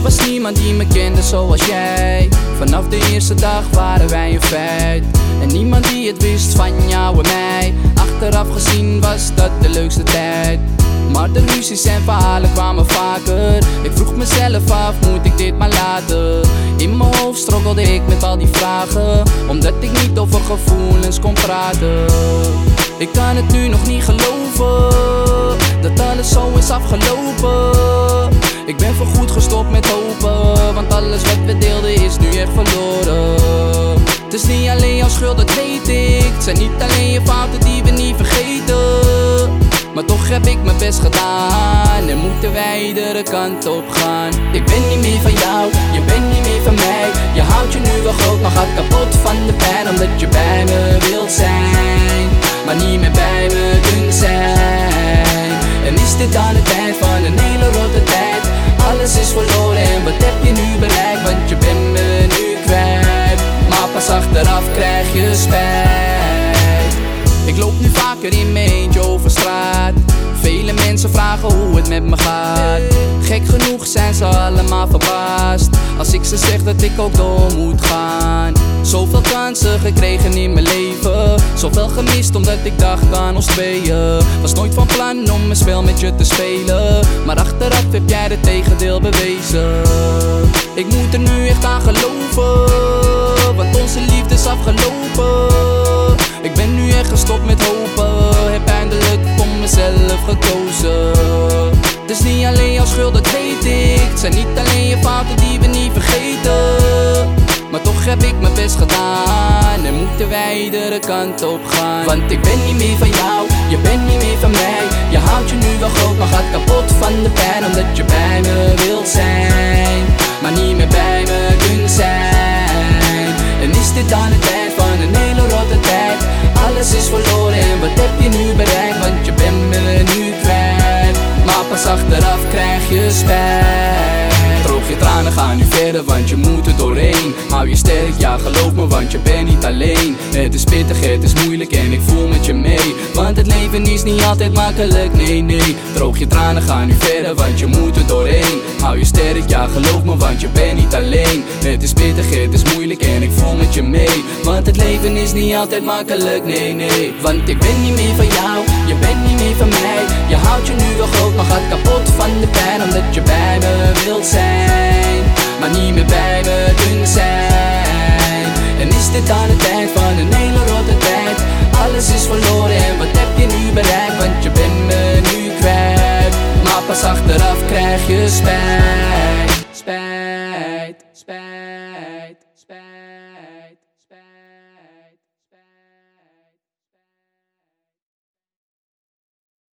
was niemand die me kende zoals jij. Vanaf de eerste dag waren wij een feit. En niemand die het wist van jou en mij. Achteraf gezien was dat de leukste tijd. Maar de ruzies en verhalen kwamen vaker. Ik vroeg mezelf af, moet ik dit maar laten? In mijn hoofd struggelde ik met al die vragen, omdat ik niet over gevoelens kon praten. Ik kan het nu nog niet geloven, dat alles zo is afgelopen. Ik ben voorgoed gestopt met hopen, want alles wat we deelden is nu echt verloren. Het is niet alleen jouw schuld, dat weet ik. Het zijn niet alleen je fouten die we niet vergeten. Maar toch heb ik mijn best gedaan en moeten wij iedere kant op gaan. Ik ben niet meer van jou, je bent niet meer van mij. Je houdt je nu wel groot, maar gaat kapot van de pijn, omdat je bij me wilt zijn, maar niet meer bij me kunt zijn. En is dit dan de tijd van een hele rotte tijd? Alles is verloren en wat heb je nu bereikt? Want je bent me nu kwijt, maar pas achteraf krijg je spijt. Ik loop nu vaker in mijn eentje over straat. Vele mensen vragen hoe het met me gaat. Gek genoeg zijn ze allemaal verbaasd als ik ze zeg dat ik ook door moet gaan. Zoveel kansen gekregen in mijn leven, zoveel gemist omdat ik dacht aan ons tweeën. Was nooit van plan om een spel met je te spelen, maar achteraf heb jij het tegendeel bewezen. Ik moet er nu echt aan geloven, want onze liefde is afgelopen. Ik ben nu echt gestopt met hopen, heb eindelijk voor mezelf gekozen. Het is niet alleen jouw schuld, dat weet ik. Het zijn niet alleen je fouten die we niet vergeten. Maar toch heb ik mijn best gedaan en moeten wij iedere kant op gaan. Want ik ben niet meer van jou, je bent niet meer van mij. Je houdt je nu wel groot, maar gaat kapot van de pijn, omdat je bij me wilt zijn, maar niet meer bij me kunt zijn. En is dit dan de tijd van een hele rotte tijd? Alles is verloren en wat heb je nu bereikt? Want je bent me nu kwijt, maar pas achteraf krijg je spijt. Droog je tranen, ga nu verder, want je moet er doorheen. Hou je sterk, ja geloof me, want je bent niet alleen. Het is pittig, het is moeilijk en ik voel met je mee. Want het leven is niet altijd makkelijk, nee nee. Droog je tranen, ga nu verder, want je moet er doorheen. Hou je sterk, ja geloof me, want je bent niet alleen. Het is pittig, het is moeilijk en ik voel met je mee. Want het leven is niet altijd makkelijk, nee nee. Want ik ben niet meer van jou, je bent niet meer van mij. Je houdt je nu wel groot, maar gaat kapot van de pijn, omdat je bij me wilt zijn, maar niet meer bij me kunt zijn. En is dit dan de tijd van een hele rotte tijd? Alles is verloren en wat heb je nu bereikt? Want je bent me nu kwijt, maar pas achteraf krijg je spijt.